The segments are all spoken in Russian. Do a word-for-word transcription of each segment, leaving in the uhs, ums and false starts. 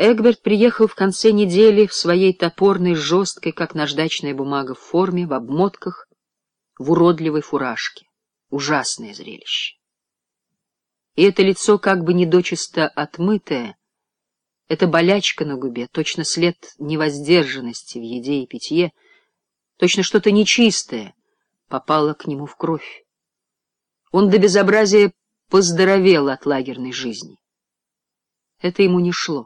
Эгберт приехал в конце недели в своей топорной, жесткой, как наждачная бумага, форме, в обмотках, в уродливой фуражке. Ужасное зрелище. И это лицо, как бы недочисто отмытое, эта болячка на губе, точно след невоздержанности в еде и питье, точно что-то нечистое попало к нему в кровь. Он до безобразия поздоровел от лагерной жизни. Это ему не шло.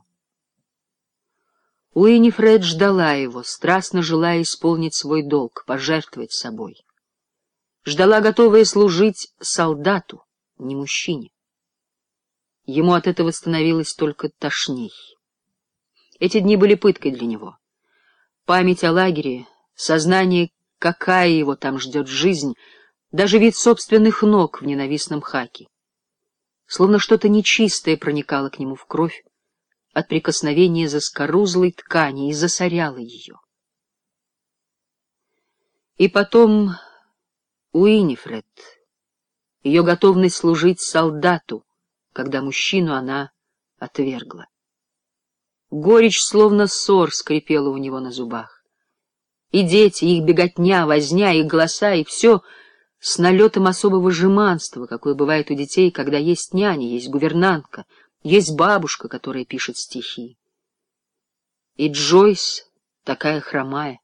Уинифред ждала его, страстно желая исполнить свой долг, пожертвовать собой. Ждала, готовая служить солдату, не мужчине. Ему от этого становилось только тошней. Эти дни были пыткой для него. Память о лагере, сознание, какая его там ждет жизнь, даже вид собственных ног в ненавистном хаке. Словно что-то нечистое проникало к нему в кровь от прикосновения заскорузлой ткани и засоряло ее. И потом Уинифред, ее готовность служить солдату, когда мужчину она отвергла. Горечь, словно ссор, скрипела у него на зубах. И дети, их беготня, возня, их голоса, и все с налетом особого жеманства, какое бывает у детей, когда есть няня, есть гувернантка, есть бабушка, которая пишет стихи. И Джойс такая хромая.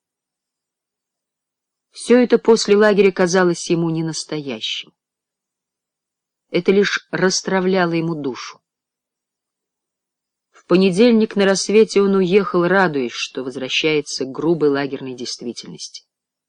Все это после лагеря казалось ему ненастоящим. Это лишь расстравляло ему душу. В понедельник на рассвете он уехал, радуясь, что возвращается к грубой лагерной действительности.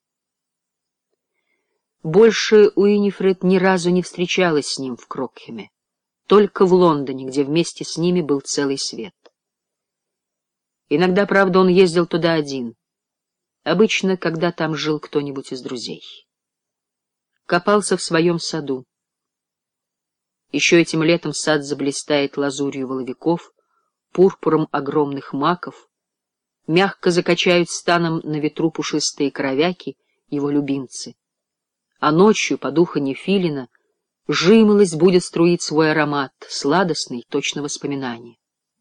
Больше Уинифред ни разу не встречалась с ним в Крокхеме, только в Лондоне, где вместе с ними был целый свет. Иногда, правда, он ездил туда один, обычно, когда там жил кто-нибудь из друзей. Копался в своем саду. Еще этим летом сад заблистает лазурью воловиков, пурпуром огромных маков, мягко закачают станом на ветру пушистые коровяки, его любимцы. А ночью, по духанью филина, жимолость будет струить свой аромат, сладостный, точно воспоминание.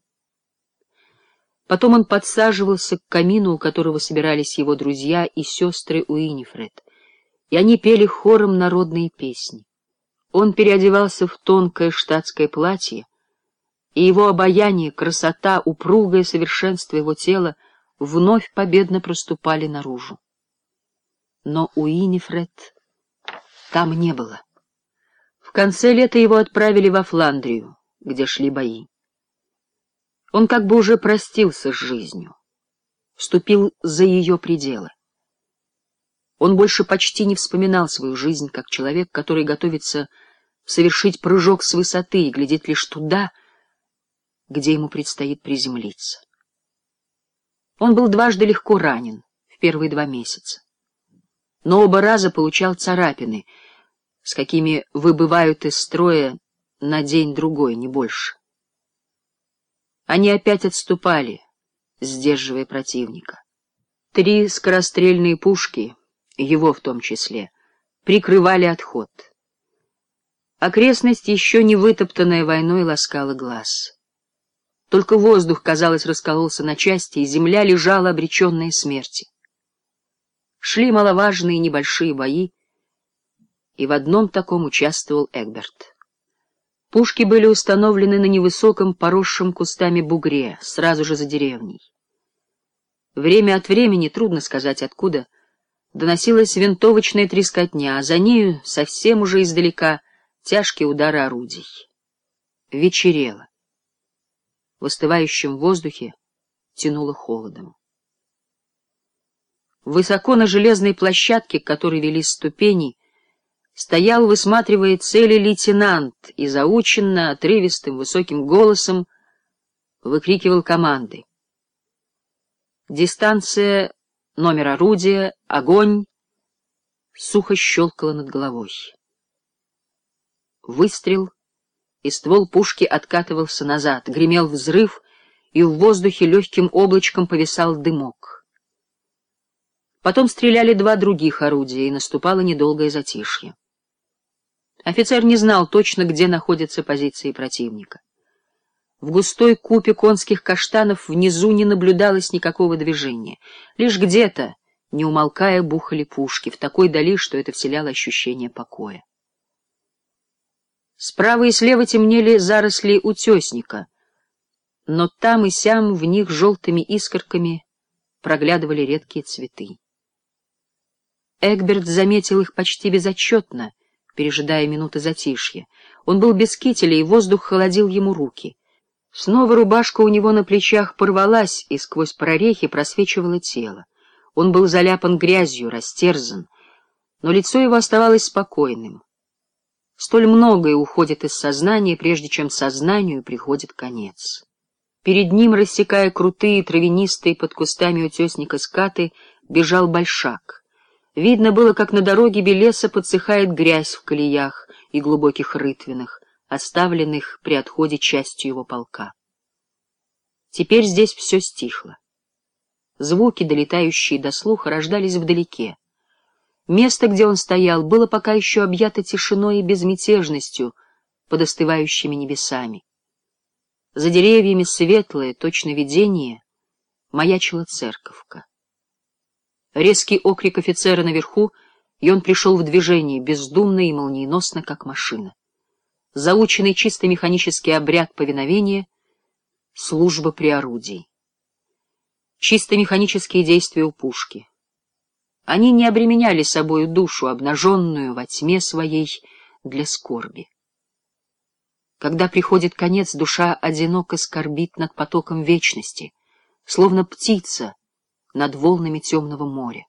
Потом он подсаживался к камину, у которого собирались его друзья и сестры Уинифред, и они пели хором народные песни. Он переодевался в тонкое штатское платье, и его обаяние, красота, упругое совершенство его тела вновь победно проступали наружу. Но Уинифред там не было. В конце лета его отправили во Фландрию, где шли бои. Он как бы уже простился с жизнью, вступил за ее пределы. Он больше почти не вспоминал свою жизнь как человек, который готовится совершить прыжок с высоты и глядит лишь туда, где ему предстоит приземлиться. Он был дважды легко ранен в первые два месяца, но оба раза получал царапины, с какими выбывают из строя на день-другой, не больше. Они опять отступали, сдерживая противника. Три скорострельные пушки, его в том числе, прикрывали отход. Окрестность, еще не вытоптанная войной, ласкала глаз. Только воздух, казалось, раскололся на части, и земля лежала обреченная смерти. Шли маловажные небольшие бои, и в одном таком участвовал Эгберт. Пушки были установлены на невысоком, поросшем кустами бугре, сразу же за деревней. Время от времени, трудно сказать откуда, доносилась винтовочная трескотня, а за нею, совсем уже издалека, тяжкие удары орудий. Вечерело. В остывающем воздухе тянуло холодом. Высоко на железной площадке, к которой вели ступени, стоял, высматривая цели, лейтенант и заученно, отрывистым, высоким голосом выкрикивал команды. Дистанция, номер орудия, огонь, сухо щелкало над головой. Выстрел, и ствол пушки откатывался назад, гремел взрыв, и в воздухе легким облачком повисал дымок. Потом стреляли два других орудия, и наступало недолгое затишье. Офицер не знал точно, где находятся позиции противника. В густой купе конских каштанов внизу не наблюдалось никакого движения. Лишь где-то, не умолкая, бухали пушки, в такой дали, что это вселяло ощущение покоя. Справа и слева темнели заросли утесника, но там и сям в них желтыми искорками проглядывали редкие цветы. Эгберт заметил их почти безотчетно, пережидая минуты затишья. Он был без кителя, и воздух холодил ему руки. Снова рубашка у него на плечах порвалась, и сквозь прорехи просвечивало тело. Он был заляпан грязью, растерзан, но лицо его оставалось спокойным. Столь многое уходит из сознания, прежде чем сознанию приходит конец. Перед ним, рассекая крутые, травянистые под кустами утесника скаты, бежал большак. Видно было, как на дороге белеса подсыхает грязь в колеях и глубоких рытвинах, оставленных при отходе частью его полка. Теперь здесь все стихло. Звуки, долетающие до слуха, рождались вдалеке. Место, где он стоял, было пока еще объято тишиной и безмятежностью под остывающими небесами. За деревьями светлое, точно видение, маячила церковка. Резкий окрик офицера наверху, и он пришел в движение, бездумно и молниеносно, как машина. Заученный чисто механический обряд повиновения, служба при орудии. Чисто механические действия у пушки. Они не обременяли собою душу, обнаженную во тьме своей для скорби. Когда приходит конец, душа одиноко скорбит над потоком вечности, словно птица над волнами темного моря.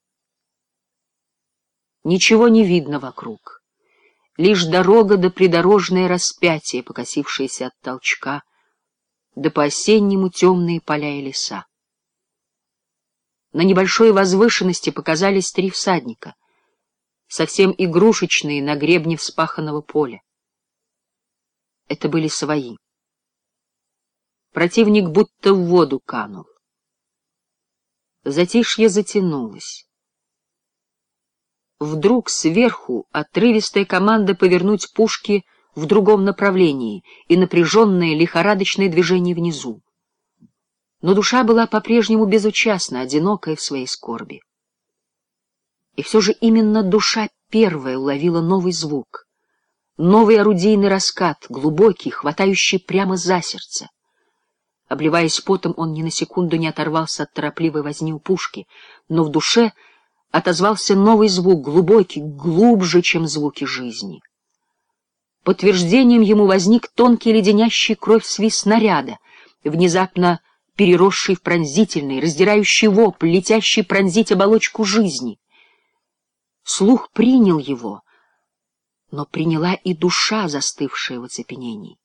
Ничего не видно вокруг, лишь дорога да придорожное распятие, покосившееся от толчка, да по-осеннему темные поля и леса. На небольшой возвышенности показались три всадника, совсем игрушечные на гребне вспаханного поля. Это были свои. Противник будто в воду канул. Затишье затянулось. Вдруг сверху отрывистая команда повернуть пушки в другом направлении и напряженное лихорадочное движение внизу. Но душа была по-прежнему безучастна, одинокая в своей скорби. И все же именно душа первая уловила новый звук, новый орудийный раскат, глубокий, хватающий прямо за сердце. Обливаясь потом, он ни на секунду не оторвался от торопливой возни у пушки, но в душе отозвался новый звук, глубокий, глубже, чем звуки жизни. Подтверждением ему возник тонкий леденящий кровь свист снаряда, внезапно переросший в пронзительный, раздирающий вопль, летящий пронзить оболочку жизни. Слух принял его, но приняла и душа, застывшая в оцепенении.